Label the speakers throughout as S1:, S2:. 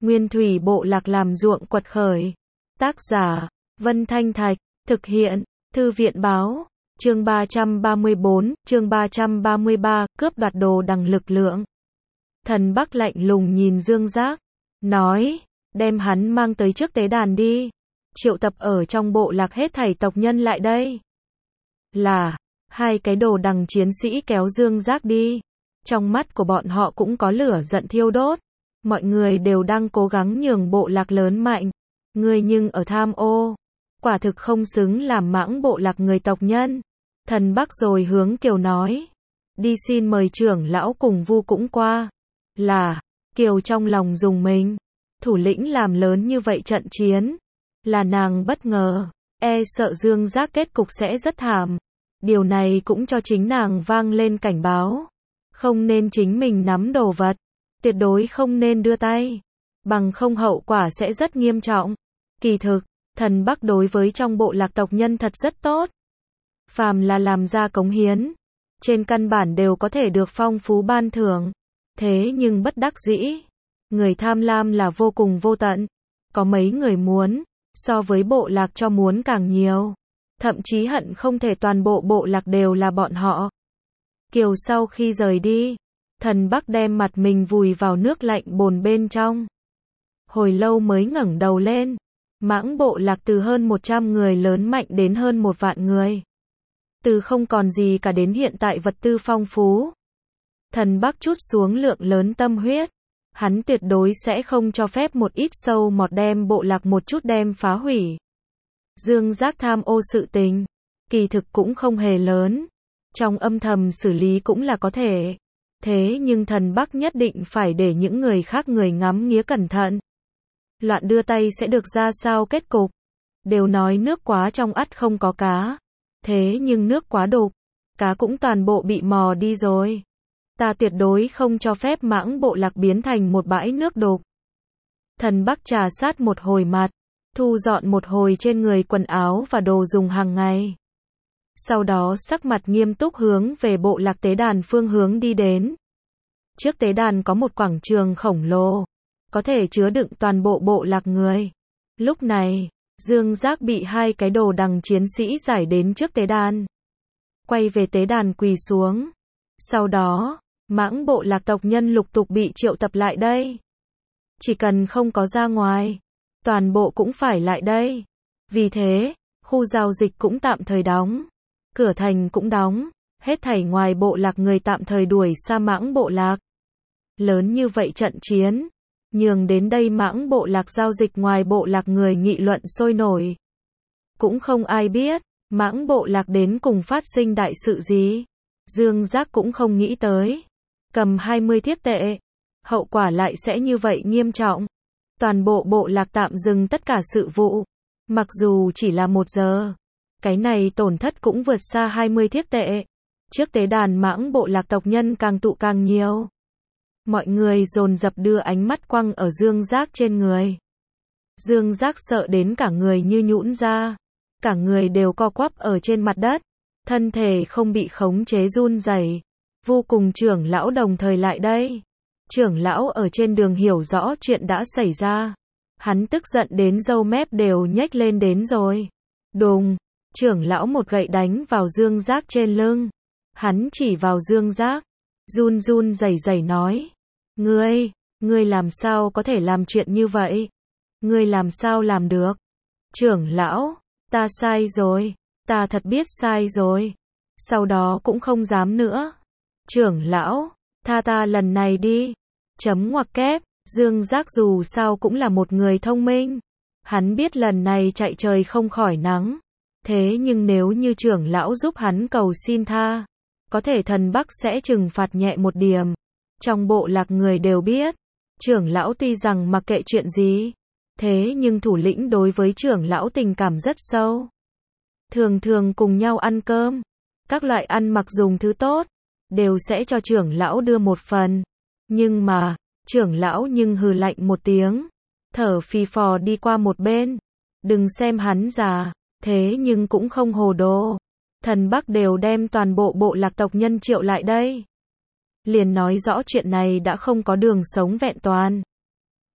S1: Nguyên thủy bộ lạc làm ruộng quật khởi. Tác giả, Vân Thanh Thạch, thực hiện, Thư viện báo, chương 334, chương 333, cướp đoạt đồ đằng lực lượng. Thần Bắc lạnh lùng nhìn Dương Giác, nói, đem hắn mang tới trước tế đàn đi, triệu tập ở trong bộ lạc hết thảy tộc nhân lại đây. Là, hai cái đồ đằng chiến sĩ kéo Dương Giác đi, trong mắt của bọn họ cũng có lửa giận thiêu đốt, mọi người đều đang cố gắng nhường bộ lạc lớn mạnh, ngươi nhưng ở tham ô, quả thực không xứng làm mãng bộ lạc người tộc nhân. Thần Bắc rồi hướng Kiều nói, đi xin mời trưởng lão cùng Vu cũng qua. Là, Kiều trong lòng rùng mình, thủ lĩnh làm lớn như vậy trận chiến, là nàng bất ngờ, sợ Dương Giác kết cục sẽ rất thảm. Điều này cũng cho chính nàng vang lên cảnh báo, không nên chính mình nắm đồ vật, tuyệt đối không nên đưa tay, bằng không hậu quả sẽ rất nghiêm trọng. Kỳ thực, Thần Bắc đối với trong bộ lạc tộc nhân thật rất tốt. Phàm là làm ra cống hiến, trên căn bản đều có thể được phong phú ban thưởng. Thế nhưng bất đắc dĩ, người tham lam là vô cùng vô tận. Có mấy người muốn, so với bộ lạc cho muốn càng nhiều. Thậm chí hận không thể toàn bộ bộ lạc đều là bọn họ. Kiều sau khi rời đi, Thần Bắc đem mặt mình vùi vào nước lạnh bồn bên trong. Hồi lâu mới ngẩng đầu lên. Mãng bộ lạc từ hơn 100 người lớn mạnh đến hơn 1 vạn người. Từ không còn gì cả đến hiện tại vật tư phong phú. Thần Bắc trút xuống lượng lớn tâm huyết. Hắn tuyệt đối sẽ không cho phép một ít sâu mọt đem bộ lạc một chút đem phá hủy. Dương Giác tham ô sự tình, kỳ thực cũng không hề lớn. Trong âm thầm xử lý cũng là có thể. Thế nhưng Thần Bắc nhất định phải để những người khác người ngắm nghía cẩn thận. Loạn đưa tay sẽ được ra sao kết cục. Đều nói nước quá trong ắt không có cá. Thế nhưng nước quá đục, cá cũng toàn bộ bị mò đi rồi. Ta tuyệt đối không cho phép mãng bộ lạc biến thành một bãi nước đục. Thần Bắc trà sát một hồi mặt, thu dọn một hồi trên người quần áo và đồ dùng hàng ngày. Sau đó sắc mặt nghiêm túc hướng về bộ lạc tế đàn phương hướng đi đến. Trước tế đàn có một quảng trường khổng lồ, có thể chứa đựng toàn bộ bộ lạc người. Lúc này, Dương Giác bị hai cái đồ đằng chiến sĩ giải đến trước tế đàn. Quay về tế đàn quỳ xuống. Sau đó, mãng bộ lạc tộc nhân lục tục bị triệu tập lại đây. Chỉ cần không có ra ngoài, toàn bộ cũng phải lại đây. Vì thế, khu giao dịch cũng tạm thời đóng. Cửa thành cũng đóng. Hết thảy ngoài bộ lạc người tạm thời đuổi xa mãng bộ lạc. Lớn như vậy trận chiến, nhường đến đây mãng bộ lạc giao dịch ngoài bộ lạc người nghị luận sôi nổi. Cũng không ai biết, mãng bộ lạc đến cùng phát sinh đại sự gì. Dương Giác cũng không nghĩ tới. Cầm 20 thiếp tệ, hậu quả lại sẽ như vậy nghiêm trọng. Toàn bộ bộ lạc tạm dừng tất cả sự vụ. Mặc dù chỉ là 1 giờ, cái này tổn thất cũng vượt xa 20 thiếp tệ. Trước tế đàn mãng bộ lạc tộc nhân càng tụ càng nhiều. Mọi người dồn dập đưa ánh mắt quăng ở Dương Giác trên người. Dương Giác sợ đến cả người như nhũn ra. Cả người đều co quắp ở trên mặt đất. Thân thể không bị khống chế run rẩy. Vô cùng trưởng lão đồng thời lại đây. Trưởng lão ở trên đường hiểu rõ chuyện đã xảy ra. Hắn tức giận đến râu mép đều nhếch lên đến rồi. Đùng, trưởng lão một gậy đánh vào Dương Giác trên lưng. Hắn chỉ vào Dương Giác, run run rẩy rẩy nói. Ngươi làm sao có thể làm chuyện như vậy? Ngươi làm sao làm được? Trưởng lão, ta sai rồi, ta thật biết sai rồi. Sau đó cũng không dám nữa. Trưởng lão, tha ta lần này đi. Chấm ngoặc kép, Dương Giác dù sao cũng là một người thông minh. Hắn biết lần này chạy trời không khỏi nắng. Thế nhưng nếu như trưởng lão giúp hắn cầu xin tha, có thể Thần Bắc sẽ trừng phạt nhẹ một điểm. Trong bộ lạc người đều biết, trưởng lão tuy rằng mặc kệ chuyện gì, thế nhưng thủ lĩnh đối với trưởng lão tình cảm rất sâu. Thường thường cùng nhau ăn cơm, các loại ăn mặc dùng thứ tốt, đều sẽ cho trưởng lão đưa một phần. Nhưng mà, trưởng lão nhưng hừ lạnh một tiếng, thở phì phò đi qua một bên. Đừng xem hắn già, thế nhưng cũng không hồ đồ. Thần Bắc đều đem toàn bộ bộ lạc tộc nhân triệu lại đây. Liền nói rõ chuyện này đã không có đường sống vẹn toàn.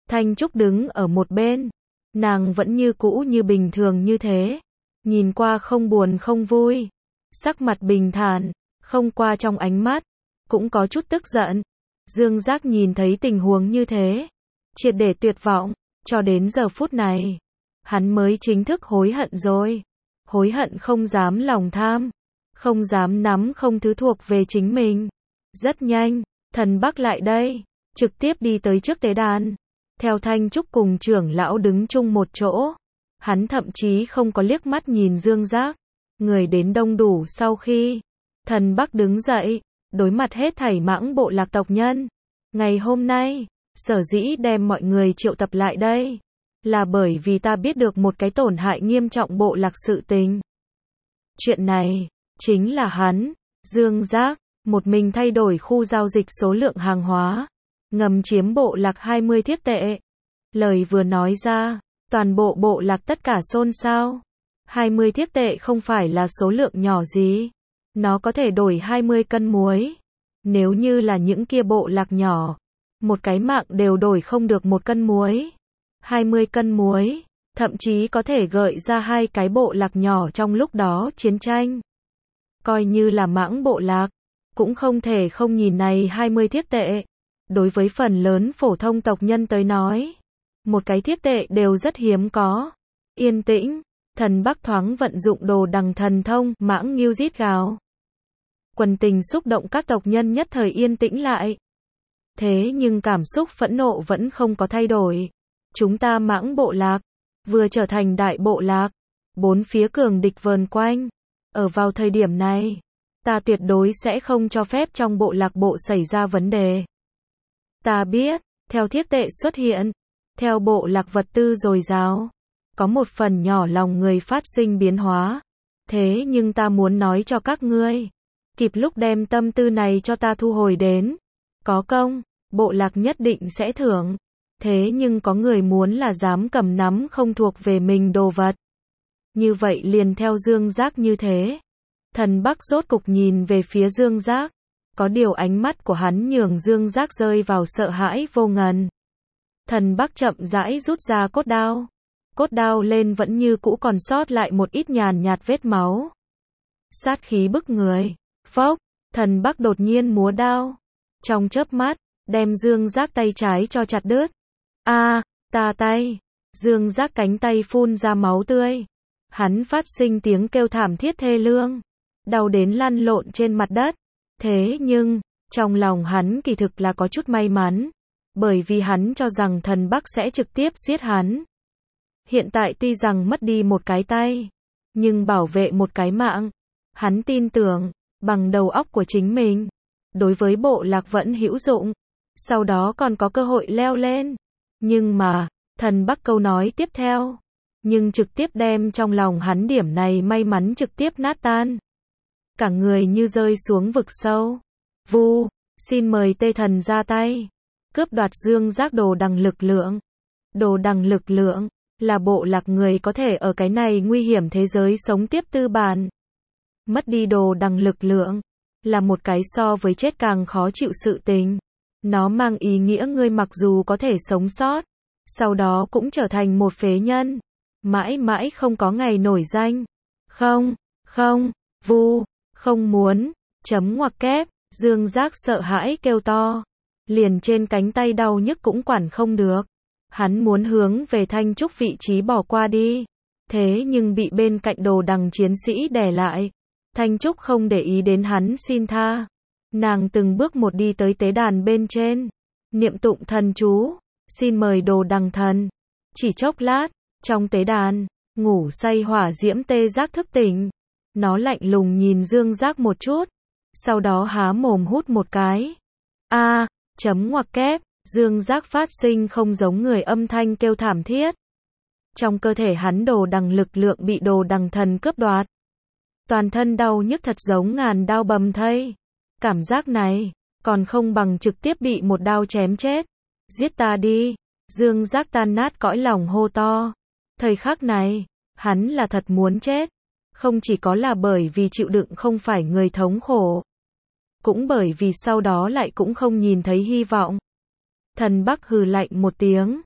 S1: Thanh Trúc đứng ở một bên. Nàng vẫn như cũ như bình thường như thế. Nhìn qua không buồn không vui. Sắc mặt bình thản, không qua trong ánh mắt. Cũng có chút tức giận. Dương Giác nhìn thấy tình huống như thế. Triệt để tuyệt vọng. Cho đến giờ phút này. Hắn mới chính thức hối hận rồi. Hối hận không dám lòng tham. Không dám nắm không thứ thuộc về chính mình. Rất nhanh, Thần Bắc lại đây. Trực tiếp đi tới trước tế đàn. Theo Thanh Trúc cùng trưởng lão đứng chung một chỗ. Hắn thậm chí không có liếc mắt nhìn Dương Giác. Người đến đông đủ sau khi. Thần Bắc đứng dậy. Đối mặt hết thảy Mãng bộ lạc tộc nhân. Ngày hôm nay, sở dĩ đem mọi người triệu tập lại đây. Là bởi vì ta biết được một cái tổn hại nghiêm trọng bộ lạc sự tình. Chuyện này, chính là hắn, Dương Giác, một mình thay đổi khu giao dịch số lượng hàng hóa. Ngầm chiếm bộ lạc 20 thiếp tệ. Lời vừa nói ra, toàn bộ bộ lạc tất cả xôn xao. 20 thiếp tệ không phải là số lượng nhỏ gì. Nó có thể đổi 20 cân muối. Nếu như là những kia bộ lạc nhỏ, một cái mạng đều đổi không được một cân muối. 20 cân muối, thậm chí có thể gợi ra hai cái bộ lạc nhỏ trong lúc đó chiến tranh. Coi như là Mãng bộ lạc, cũng không thể không nhìn này 20 thiếp tệ. Đối với phần lớn phổ thông tộc nhân tới nói, một cái thiếp tệ đều rất hiếm có. Yên tĩnh, Thần Bắc thoáng vận dụng đồ đằng thần thông, Mãng Ngưu rít gào. Quần tình xúc động các tộc nhân nhất thời yên tĩnh lại. Thế nhưng cảm xúc phẫn nộ vẫn không có thay đổi. Chúng ta Mãng bộ lạc, vừa trở thành đại bộ lạc, bốn phía cường địch vờn quanh. Ở vào thời điểm này, ta tuyệt đối sẽ không cho phép trong bộ lạc bộ xảy ra vấn đề. Ta biết, theo thiếp tệ xuất hiện, theo bộ lạc vật tư dồi dào, có một phần nhỏ lòng người phát sinh biến hóa. Thế nhưng ta muốn nói cho các ngươi, kịp lúc đem tâm tư này cho ta thu hồi đến. Có công, bộ lạc nhất định sẽ thưởng. Thế nhưng có người muốn là dám cầm nắm không thuộc về mình đồ vật. Như vậy liền theo Dương Giác như thế. Thần Bắc rốt cục nhìn về phía Dương Giác. Có điều ánh mắt của hắn nhường Dương Giác rơi vào sợ hãi vô ngần. Thần Bắc chậm rãi rút ra cốt đao. Cốt đao lên vẫn như cũ còn sót lại một ít nhàn nhạt vết máu. Sát khí bức người. Phốc, Thần Bắc đột nhiên múa đao. Trong chớp mắt, đem Dương Giác tay trái cho chặt đứt. Ta tay. Dương Giác cánh tay phun ra máu tươi. Hắn phát sinh tiếng kêu thảm thiết thê lương. Đau đến lăn lộn trên mặt đất. Thế nhưng, trong lòng hắn kỳ thực là có chút may mắn. Bởi vì hắn cho rằng Thần Bắc sẽ trực tiếp giết hắn. Hiện tại tuy rằng mất đi một cái tay, nhưng bảo vệ một cái mạng. Hắn tin tưởng, bằng đầu óc của chính mình, đối với bộ lạc vẫn hữu dụng. Sau đó còn có cơ hội leo lên. Nhưng mà, Thần Bắc câu nói tiếp theo, nhưng trực tiếp đem trong lòng hắn điểm này may mắn trực tiếp nát tan. Cả người như rơi xuống vực sâu. Vu, xin mời Tê Thần ra tay. Cướp đoạt Dương Giác đồ đằng lực lượng. Đồ đằng lực lượng, là bộ lạc người có thể ở cái này nguy hiểm thế giới sống tiếp tư bản. Mất đi đồ đằng lực lượng, là một cái so với chết càng khó chịu sự tình. Nó mang ý nghĩa ngươi mặc dù có thể sống sót, sau đó cũng trở thành một phế nhân. Mãi mãi không có ngày nổi danh. Không, Vu, không muốn, chấm ngoặc kép, Dương Giác sợ hãi kêu to. Liền trên cánh tay đau nhức cũng quản không được. Hắn muốn hướng về Thanh Trúc vị trí bỏ qua đi. Thế nhưng bị bên cạnh đồ đằng chiến sĩ đè lại. Thanh Trúc không để ý đến hắn xin tha. Nàng từng bước một đi tới tế đàn bên trên. Niệm tụng thần chú. Xin mời đồ đằng thần. Chỉ chốc lát, trong tế đàn, ngủ say hỏa diễm Tê Giác thức tỉnh. Nó lạnh lùng nhìn Dương Giác một chút. Sau đó há mồm hút một cái. Chấm ngoặc kép, Dương Giác phát sinh không giống người âm thanh kêu thảm thiết. Trong cơ thể hắn đồ đằng lực lượng bị đồ đằng thần cướp đoạt. Toàn thân đau nhức thật giống ngàn đao bầm thây. Cảm giác này, còn không bằng trực tiếp bị một đao chém chết. Giết ta đi. Dương Giác tan nát cõi lòng hô to. Thời khắc này, hắn là thật muốn chết. Không chỉ có là bởi vì chịu đựng không phải người thống khổ. Cũng bởi vì sau đó lại cũng không nhìn thấy hy vọng. Thần Bắc hừ lạnh một tiếng.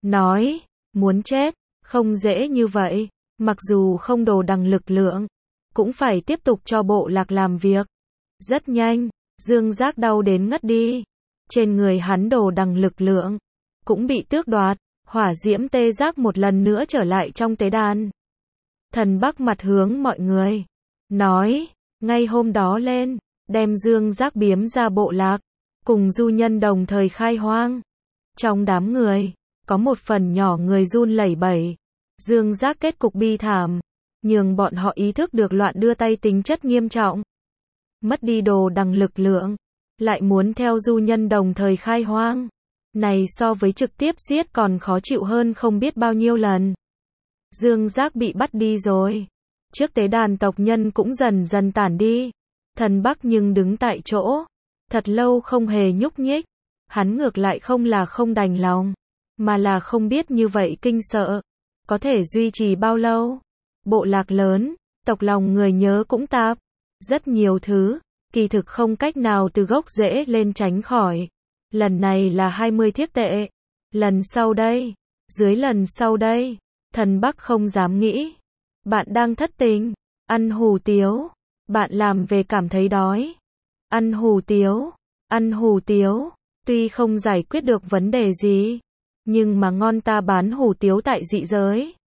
S1: nói, muốn chết, không dễ như vậy, mặc dù không đồ đằng lực lượng, cũng phải tiếp tục cho bộ lạc làm việc. Rất nhanh, Dương Giác đau đến ngất đi. Trên người hắn đồ đằng lực lượng, cũng bị tước đoạt, hỏa diễm tê giác một lần nữa trở lại trong tế đàn. Thần Bắc mặt hướng mọi người, nói, ngay hôm đó lên, đem Dương Giác biếm ra bộ lạc, cùng du nhân đồng thời khai hoang. Trong đám người, có một phần nhỏ người run lẩy bẩy. Dương Giác kết cục bi thảm, nhường bọn họ ý thức được loạn đưa tay tính chất nghiêm trọng. Mất đi đồ đằng lực lượng, lại muốn theo du nhân đồng thời khai hoang. Này so với trực tiếp giết còn khó chịu hơn không biết bao nhiêu lần. Dương Giác bị bắt đi rồi. Trước tế đàn tộc nhân cũng dần dần tản đi. Thần Bắc nhưng đứng tại chỗ, thật lâu không hề nhúc nhích. Hắn ngược lại không là không đành lòng, mà là không biết như vậy kinh sợ có thể duy trì bao lâu. Bộ lạc lớn, tộc lòng người nhớ cũng tạp, rất nhiều thứ, kỳ thực không cách nào từ gốc rễ lên tránh khỏi. Lần này là 20 thiết tệ. Lần sau đây, dưới lần sau đây, Thần Bắc không dám nghĩ. Bạn đang thất tình, ăn hủ tiếu, bạn làm về cảm thấy đói. Ăn hủ tiếu, ăn hủ tiếu, tuy không giải quyết được vấn đề gì, nhưng mà ngon ta bán hủ tiếu tại dị giới.